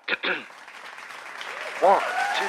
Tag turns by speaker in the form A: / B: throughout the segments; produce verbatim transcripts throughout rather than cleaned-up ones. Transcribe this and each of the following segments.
A: One, two.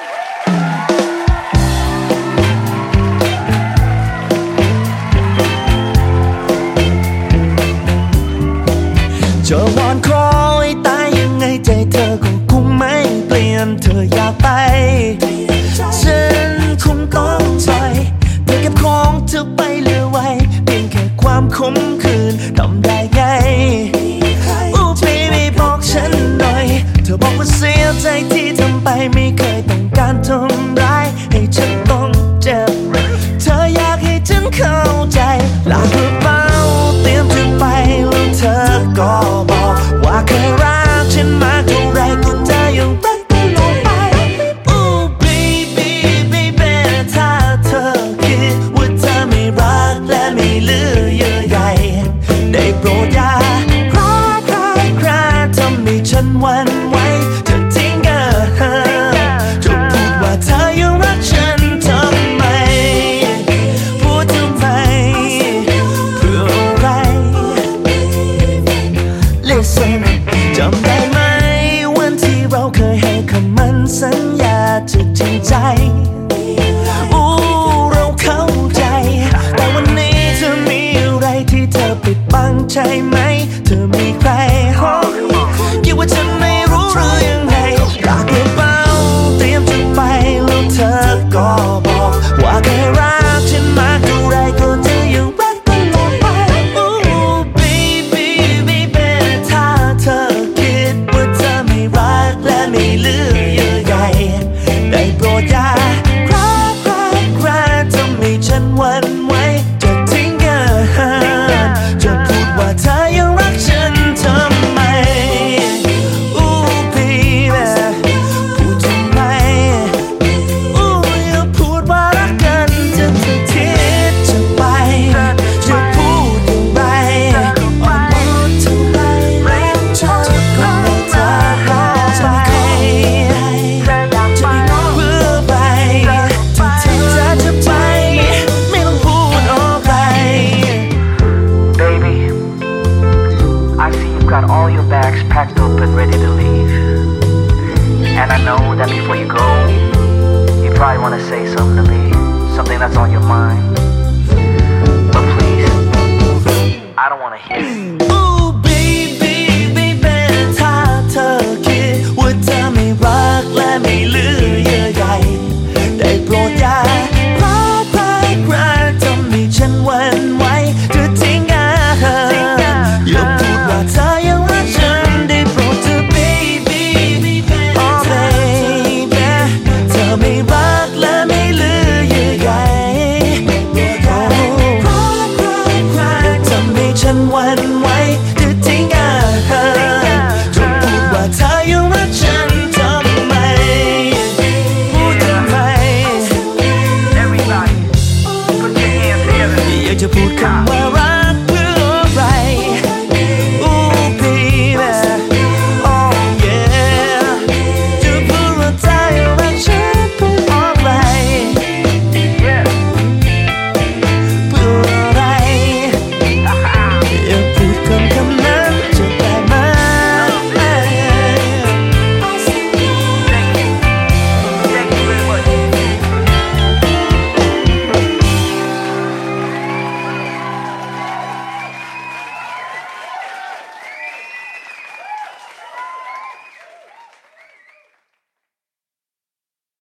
B: จะวอนขอให้ตายยังไงใจเธอก็คงไม่เปลี่ยนเธออยากไปฉันคงต้องปล่อยเธอเก็บของเธอไปเหลือไว้เพียงแค่ความขมขื่นทำได้ไงโอ้ baby บอกฉันหน่อยเธอบอกว่าเสียใจที่ทำไปไม่เคยต้องการทำร้ายให้ฉันต้องเจ็บเธออยากให้ฉันเข้าใจลากกระเป๋าเตรียมจะไปแล้วเธอก็บอกว่าเคยรักฉันมากเท่าไรก็เธอยังรักตลอดไปโอ้ baby baby ถ้าเธอคิดว่าเธอไม่รักและไม่เหลือเยื่อใยได้โปรดอย่าคลาคลาคลาทำให้ฉันหวั่นไหวเธอทิ้งกันจะพูดว่าเธอยังรักฉันทำไมพูดทำไมเพื่ออะไร Listen จำได้ไหมวันที่เราเคยให้คำมั่นสัญญาจะจริงใจโอ้เราเข้าใจแต่วันนี้เธอมีอะไรที่เธอปิดบังใช่ไหมเธอมีใครคิดว่าฉันไม่รู้หรือยังไงลากกระเป๋าเตรียมจะไปแล้วเธอก็บอกว่าเคยรักฉันมากเท่าไรก็เธอยังรักตลอดไปโอ้ baby baby ถ้าเธอคิดว่าเธอไม่รักและไม่เหลือเยื่อใยได้โปรดอย่าคลาคลาคลาทำให้ฉันหวั่นไหวจะทิ้งกันจะพูดว่าเธอยังรักฉันทำไมโอ้ baby พูดทำไมโอ้อย่าพูดว่ารักกันจะเธอคิดจะไปจะพูดอย่างไรอ่อนวอนเท่าไรแล้วเธอก็ไม่เธอจะไม่ขอจะไม่ง้อเพื่อไปถ้าเธอจะจะไปไม่ต้องพูดออกไป
A: Baby, I see you've got all your bags packed up and ready to leave. And I know that before you go, you probably want to say something to me, something that's on your mind. But please, I don't want to hear it.